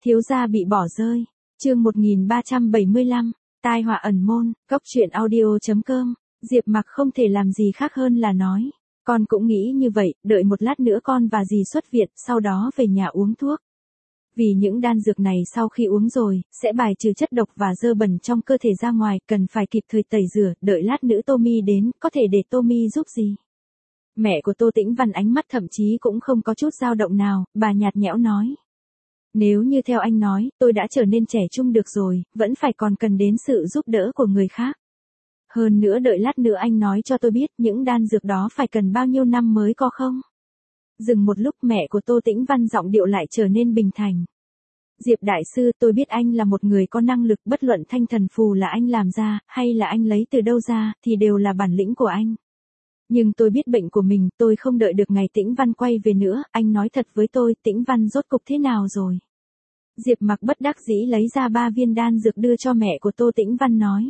Thiếu gia bị bỏ rơi. Chương 1375, tai họa ẩn môn, Cốc truyện audio.com. Diệp Mặc không thể làm gì khác hơn là nói, con cũng nghĩ như vậy, đợi một lát nữa con và dì xuất viện, sau đó về nhà uống thuốc. Vì những đan dược này sau khi uống rồi, sẽ bài trừ chất độc và dơ bẩn trong cơ thể ra ngoài, cần phải kịp thời tẩy rửa, đợi lát nữa Tommy đến, có thể để Tommy giúp gì. Mẹ của Tô Tĩnh Văn ánh mắt thậm chí cũng không có chút dao động nào, bà nhạt nhẽo nói. Nếu như theo anh nói, tôi đã trở nên trẻ trung được rồi, vẫn phải còn cần đến sự giúp đỡ của người khác. Hơn nữa đợi lát nữa anh nói cho tôi biết những đan dược đó phải cần bao nhiêu năm mới có không? Dừng một lúc mẹ của Tô Tĩnh Văn giọng điệu lại trở nên bình thản. Diệp đại sư, tôi biết anh là một người có năng lực, bất luận thanh thần phù là anh làm ra, hay là anh lấy từ đâu ra, thì đều là bản lĩnh của anh. Nhưng tôi biết bệnh của mình, tôi không đợi được ngày Tĩnh Văn quay về nữa, anh nói thật với tôi, Tĩnh Văn rốt cục thế nào rồi? Diệp Mặc bất đắc dĩ lấy ra 3 viên đan dược đưa cho mẹ của Tô Tĩnh Văn nói.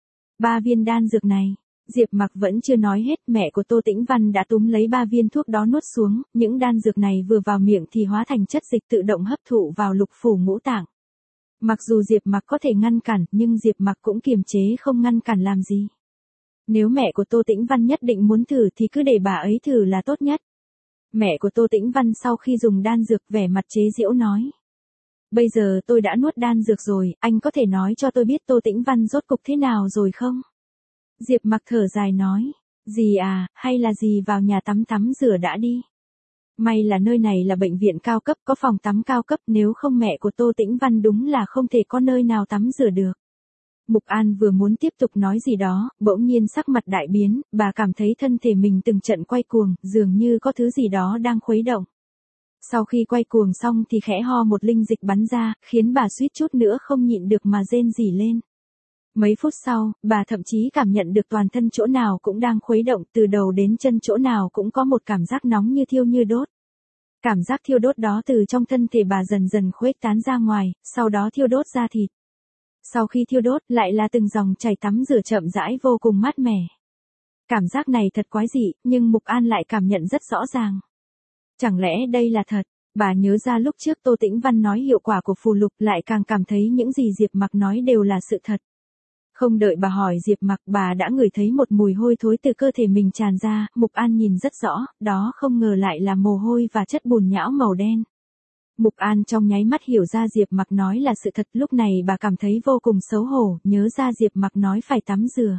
3 viên đan dược này, Diệp Mặc vẫn chưa nói hết, mẹ của Tô Tĩnh Văn đã túm lấy 3 viên thuốc đó nuốt xuống, những đan dược này vừa vào miệng thì hóa thành chất dịch tự động hấp thụ vào lục phủ ngũ tạng. Mặc dù Diệp Mặc có thể ngăn cản, nhưng Diệp Mặc cũng kiềm chế không ngăn cản làm gì. Nếu mẹ của Tô Tĩnh Văn nhất định muốn thử thì cứ để bà ấy thử là tốt nhất. Mẹ của Tô Tĩnh Văn sau khi dùng đan dược vẻ mặt chế giễu nói. Bây giờ tôi đã nuốt đan dược rồi, anh có thể nói cho tôi biết Tô Tĩnh Văn rốt cục thế nào rồi không? Diệp Mặc thở dài nói. Dì à, hay là dì vào nhà tắm rửa đã đi. May là nơi này là bệnh viện cao cấp, có phòng tắm cao cấp, nếu không mẹ của Tô Tĩnh Văn đúng là không thể có nơi nào tắm rửa được. Mục An vừa muốn tiếp tục nói gì đó, bỗng nhiên sắc mặt đại biến, bà cảm thấy thân thể mình từng trận quay cuồng, dường như có thứ gì đó đang khuấy động. Sau khi quay cuồng xong thì khẽ ho một linh dịch bắn ra, khiến bà suýt chút nữa không nhịn được mà rên rỉ lên. Mấy phút sau, bà thậm chí cảm nhận được toàn thân chỗ nào cũng đang khuấy động, từ đầu đến chân chỗ nào cũng có một cảm giác nóng như thiêu như đốt. Cảm giác thiêu đốt đó từ trong thân thể bà dần dần khuếch tán ra ngoài, sau đó thiêu đốt da thịt. Sau khi thiêu đốt lại là từng dòng chảy tắm rửa chậm rãi vô cùng mát mẻ. Cảm giác này thật quái dị, nhưng Mục An lại cảm nhận rất rõ ràng. Chẳng lẽ đây là thật? Bà nhớ ra lúc trước Tô Tĩnh Văn nói hiệu quả của phù lục, lại càng cảm thấy những gì Diệp Mặc nói đều là sự thật. Không đợi bà hỏi Diệp Mặc, bà đã ngửi thấy một mùi hôi thối từ cơ thể mình tràn ra, Mục An nhìn rất rõ, đó không ngờ lại là mồ hôi và chất bùn nhão màu đen. Mục An trong nháy mắt hiểu ra Diệp Mặc nói là sự thật, lúc này bà cảm thấy vô cùng xấu hổ, nhớ ra Diệp Mặc nói phải tắm rửa.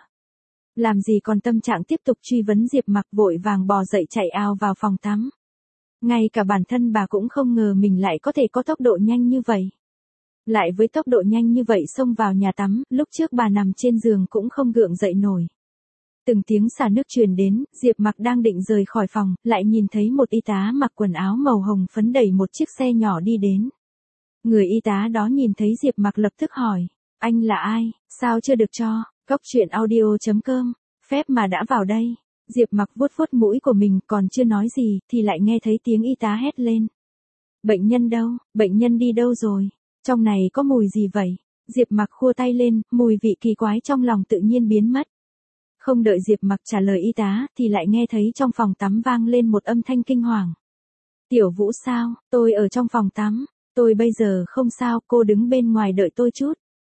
Làm gì còn tâm trạng tiếp tục truy vấn Diệp Mặc, vội vàng bò dậy chạy ào vào phòng tắm. Ngay cả bản thân bà cũng không ngờ mình lại có thể có tốc độ nhanh như vậy. Lại với tốc độ nhanh như vậy xông vào nhà tắm, lúc trước bà nằm trên giường cũng không gượng dậy nổi. Từng tiếng xả nước truyền đến, Diệp Mặc đang định rời khỏi phòng, lại nhìn thấy một y tá mặc quần áo màu hồng phấn đẩy một chiếc xe nhỏ đi đến. Người y tá đó nhìn thấy Diệp Mặc lập tức hỏi, anh là ai, sao chưa được cho, Cốc truyện audio.com, phép mà đã vào đây. Diệp Mặc vuốt vuốt mũi của mình, còn chưa nói gì, thì lại nghe thấy tiếng y tá hét lên. Bệnh nhân đâu, bệnh nhân đi đâu rồi, trong này có mùi gì vậy? Diệp Mặc khua tay lên, mùi vị kỳ quái trong lòng tự nhiên biến mất. Không đợi Diệp Mặc trả lời y tá, thì lại nghe thấy trong phòng tắm vang lên một âm thanh kinh hoàng. Tiểu Vũ sao, tôi ở trong phòng tắm, tôi bây giờ không sao, cô đứng bên ngoài đợi tôi chút.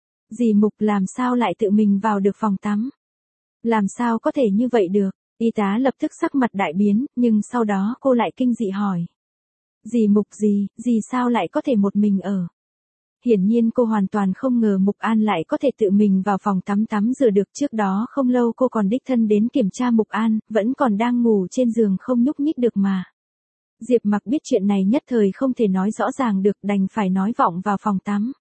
Dì Mục làm sao lại tự mình vào được phòng tắm? Làm sao có thể như vậy được? Y tá lập tức sắc mặt đại biến, nhưng sau đó cô lại kinh dị hỏi. Dì Mục dì sao lại có thể một mình ở? Hiển nhiên cô hoàn toàn không ngờ Mục An lại có thể tự mình vào phòng tắm rửa được, trước đó không lâu cô còn đích thân đến kiểm tra Mục An, vẫn còn đang ngủ trên giường không nhúc nhích được mà. Diệp Mặc biết chuyện này nhất thời không thể nói rõ ràng được, đành phải nói vọng vào phòng tắm.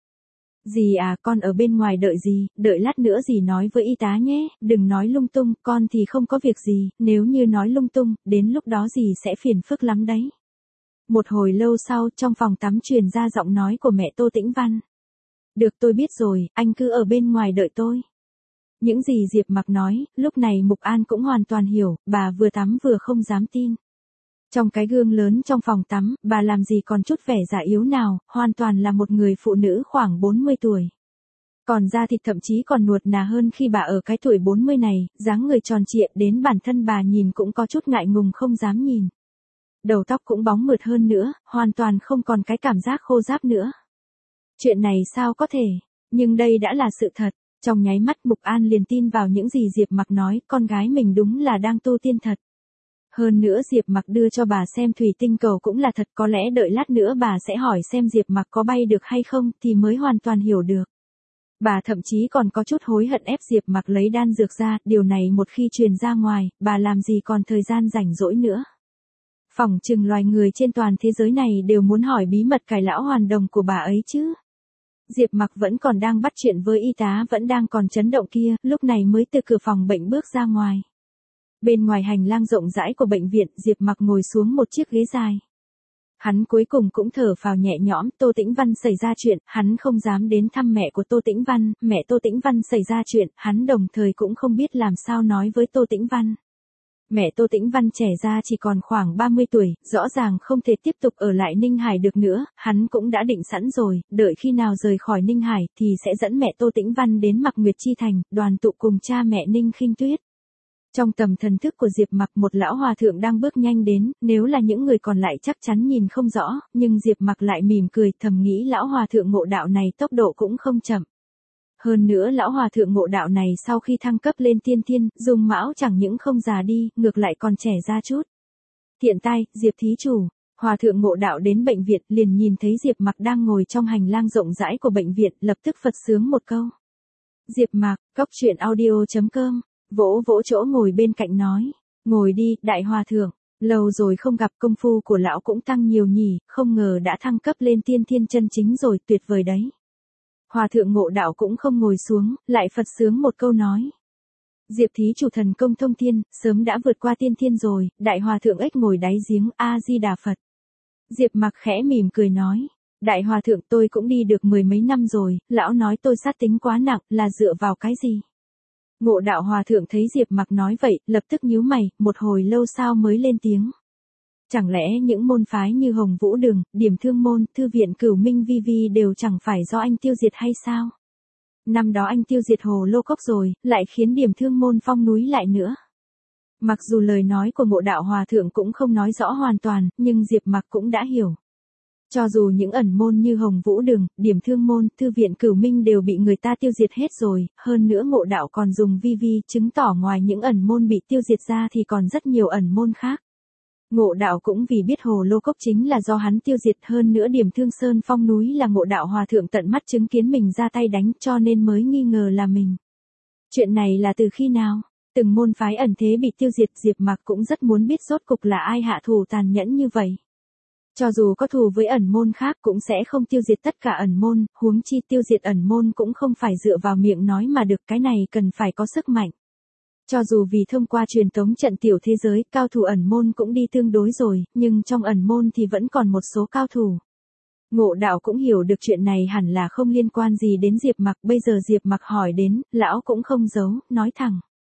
Dì à, con ở bên ngoài đợi dì, đợi lát nữa dì nói với y tá nhé, đừng nói lung tung, con thì không có việc gì, nếu như nói lung tung, đến lúc đó dì sẽ phiền phức lắm đấy. Một hồi lâu sau, trong phòng tắm truyền ra giọng nói của mẹ Tô Tĩnh Văn. Được, tôi biết rồi, anh cứ ở bên ngoài đợi tôi. Những gì Diệp Mặc nói, lúc này Mục An cũng hoàn toàn hiểu, bà vừa tắm vừa không dám tin. Trong cái gương lớn trong phòng tắm, bà làm gì còn chút vẻ già yếu nào, hoàn toàn là một người phụ nữ khoảng 40 tuổi. Còn da thịt thậm chí còn nuột nà hơn khi bà ở cái tuổi 40 này, dáng người tròn trịa đến bản thân bà nhìn cũng có chút ngại ngùng không dám nhìn. Đầu tóc cũng bóng mượt hơn nữa, hoàn toàn không còn cái cảm giác khô ráp nữa. Chuyện này sao có thể, nhưng đây đã là sự thật. Trong nháy mắt Mục An liền tin vào những gì Diệp Mặc nói, con gái mình đúng là đang tu tiên thật. Hơn nữa Diệp Mặc đưa cho bà xem thủy tinh cầu cũng là thật, có lẽ đợi lát nữa bà sẽ hỏi xem Diệp Mặc có bay được hay không thì mới hoàn toàn hiểu được. Bà thậm chí còn có chút hối hận ép Diệp Mặc lấy đan dược ra, điều này một khi truyền ra ngoài, bà làm gì còn thời gian rảnh rỗi nữa. Phỏng chừng loài người trên toàn thế giới này đều muốn hỏi bí mật cải lão hoàn đồng của bà ấy chứ. Diệp Mặc vẫn còn đang bắt chuyện với y tá vẫn đang còn chấn động kia, lúc này mới từ cửa phòng bệnh bước ra ngoài. Bên ngoài hành lang rộng rãi của bệnh viện, Diệp Mặc ngồi xuống một chiếc ghế dài. Hắn cuối cùng cũng thở phào nhẹ nhõm, Tô Tĩnh Văn xảy ra chuyện, hắn không dám đến thăm mẹ của Tô Tĩnh Văn, mẹ Tô Tĩnh Văn xảy ra chuyện, hắn đồng thời cũng không biết làm sao nói với Tô Tĩnh Văn. Mẹ Tô Tĩnh Văn trẻ ra chỉ còn khoảng 30 tuổi, rõ ràng không thể tiếp tục ở lại Ninh Hải được nữa, hắn cũng đã định sẵn rồi, đợi khi nào rời khỏi Ninh Hải thì sẽ dẫn mẹ Tô Tĩnh Văn đến Mạc Nguyệt Chi Thành, đoàn tụ cùng cha mẹ Ninh Khinh Tuyết. Trong tầm thần thức của Diệp Mặc, một lão hòa thượng đang bước nhanh đến, nếu là những người còn lại chắc chắn nhìn không rõ, nhưng Diệp Mặc lại mỉm cười, thầm nghĩ lão hòa thượng ngộ đạo này tốc độ cũng không chậm. Hơn nữa lão hòa thượng ngộ đạo này sau khi thăng cấp lên tiên thiên, dùng mão chẳng những không già đi, ngược lại còn trẻ ra chút. Tiện tay, Diệp thí chủ, hòa thượng ngộ đạo đến bệnh viện liền nhìn thấy Diệp Mặc đang ngồi trong hành lang rộng rãi của bệnh viện, lập tức phật sướng một câu. Diệp Mặc, coctruyện.audio.com, vỗ vỗ chỗ ngồi bên cạnh nói, ngồi đi, đại hòa thượng, lâu rồi không gặp, công phu của lão cũng tăng nhiều nhỉ, không ngờ đã thăng cấp lên tiên thiên chân chính rồi, tuyệt vời đấy. Hòa thượng ngộ đạo cũng không ngồi xuống, lại phật sướng một câu nói. Diệp thí chủ thần công thông thiên, sớm đã vượt qua tiên thiên rồi, đại hòa thượng ếch ngồi đáy giếng, A-di-đà Phật. Diệp Mặc khẽ mỉm cười nói, đại hòa thượng tôi cũng đi được 10 mấy năm rồi, lão nói tôi sát tính quá nặng, là dựa vào cái gì? Ngộ đạo hòa thượng thấy Diệp Mặc nói vậy, lập tức nhíu mày, một hồi lâu sau mới lên tiếng. Chẳng lẽ những môn phái như Hồng Vũ Đường, Điểm Thương Môn, Thư viện Cửu Minh Vi Vi đều chẳng phải do anh tiêu diệt hay sao? Năm đó anh tiêu diệt Hồ Lô Cốc rồi, lại khiến Điểm Thương Môn phong núi lại nữa. Mặc dù lời nói của Ngộ đạo hòa thượng cũng không nói rõ hoàn toàn, nhưng Diệp Mặc cũng đã hiểu. Cho dù những ẩn môn như Hồng Vũ Đường, Điểm Thương Môn, Thư viện Cửu Minh đều bị người ta tiêu diệt hết rồi, hơn nữa Ngộ đạo còn dùng vi vi chứng tỏ ngoài những ẩn môn bị tiêu diệt ra thì còn rất nhiều ẩn môn khác. Ngộ đạo cũng vì biết Hồ Lô Cốc chính là do hắn tiêu diệt, hơn nữa Điểm Thương Sơn phong núi là Ngộ đạo hòa thượng tận mắt chứng kiến mình ra tay đánh, cho nên mới nghi ngờ là mình. Chuyện này là từ khi nào? Từng môn phái ẩn thế bị tiêu diệt, Diệp Mặc cũng rất muốn biết rốt cục là ai hạ thủ tàn nhẫn như vậy. Cho dù có thù với ẩn môn khác cũng sẽ không tiêu diệt tất cả ẩn môn, huống chi tiêu diệt ẩn môn cũng không phải dựa vào miệng nói mà được, cái này cần phải có sức mạnh. Cho dù vì thông qua truyền tống trận tiểu thế giới, cao thủ ẩn môn cũng đi tương đối rồi, nhưng trong ẩn môn thì vẫn còn một số cao thủ. Ngộ đạo cũng hiểu được chuyện này hẳn là không liên quan gì đến Diệp Mặc, bây giờ Diệp Mặc hỏi đến, lão cũng không giấu, nói thẳng.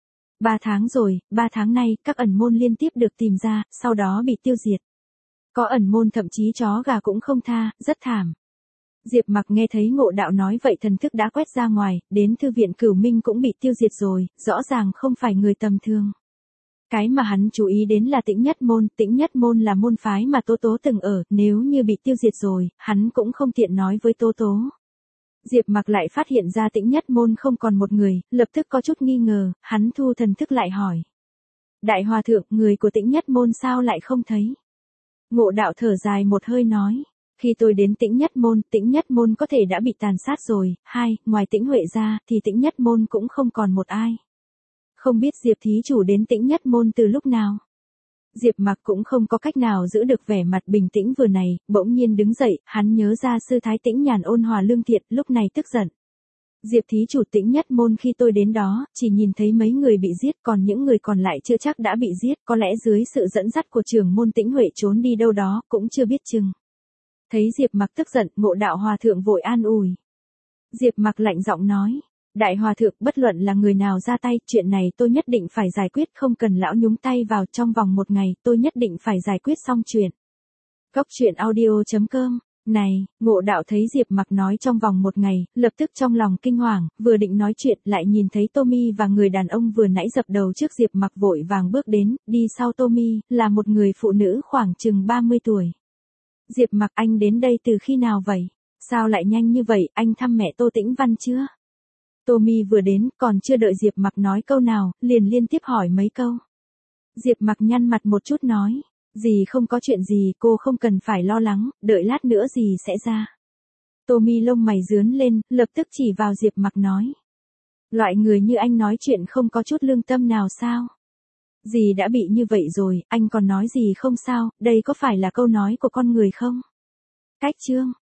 3 tháng rồi, 3 tháng nay, các ẩn môn liên tiếp được tìm ra, sau đó bị tiêu diệt. Có ẩn môn thậm chí chó gà cũng không tha, rất thảm. Diệp Mặc nghe thấy Ngộ đạo nói vậy thần thức đã quét ra ngoài, đến Thư viện Cửu Minh cũng bị tiêu diệt rồi, rõ ràng không phải người tầm thường. Cái mà hắn chú ý đến là Tĩnh Nhất Môn là môn phái mà Tố Tố từng ở, nếu như bị tiêu diệt rồi, hắn cũng không tiện nói với Tố Tố. Diệp Mặc lại phát hiện ra Tĩnh Nhất Môn không còn một người, lập tức có chút nghi ngờ, hắn thu thần thức lại hỏi. Đại hòa thượng, người của Tĩnh Nhất Môn sao lại không thấy? Ngộ đạo thở dài một hơi nói. Khi tôi đến Tĩnh Nhất Môn có thể đã bị tàn sát rồi, ngoài Tĩnh Huệ ra, thì Tĩnh Nhất Môn cũng không còn một ai. Không biết Diệp thí chủ đến Tĩnh Nhất Môn từ lúc nào? Diệp Mặc cũng không có cách nào giữ được vẻ mặt bình tĩnh vừa này, bỗng nhiên đứng dậy, hắn nhớ ra sư thái Tĩnh Nhàn ôn hòa lương thiện, lúc này tức giận. Diệp thí chủ Tĩnh Nhất Môn khi tôi đến đó, chỉ nhìn thấy mấy người bị giết, còn những người còn lại chưa chắc đã bị giết, có lẽ dưới sự dẫn dắt của trưởng môn Tĩnh Huệ trốn đi đâu đó, cũng chưa biết chừng. Thấy Diệp Mặc tức giận, Ngộ đạo hòa thượng vội an ủi. Diệp Mặc lạnh giọng nói, đại hòa thượng, bất luận là người nào ra tay, chuyện này tôi nhất định phải giải quyết, không cần lão nhúng tay vào, trong vòng 1 ngày, tôi nhất định phải giải quyết xong chuyện. Coctruyện.audio.com. Này, Ngộ đạo thấy Diệp Mặc nói trong vòng 1 ngày, lập tức trong lòng kinh hoàng, vừa định nói chuyện, lại nhìn thấy Tommy và người đàn ông vừa nãy dập đầu trước Diệp Mặc vội vàng bước đến, đi sau Tommy, là một người phụ nữ khoảng chừng 30 tuổi. Diệp Mặc, anh đến đây từ khi nào vậy? Sao lại nhanh như vậy, anh thăm mẹ Tô Tĩnh Văn chưa? Tommy vừa đến, còn chưa đợi Diệp Mặc nói câu nào, liền liên tiếp hỏi mấy câu. Diệp Mặc nhăn mặt một chút nói, dì không có chuyện gì, cô không cần phải lo lắng, đợi lát nữa dì sẽ ra. Tommy lông mày rướn lên, lập tức chỉ vào Diệp Mặc nói. Loại người như anh nói chuyện không có chút lương tâm nào sao? Dì đã bị như vậy rồi, anh còn nói gì không sao, đây có phải là câu nói của con người không? Cách chương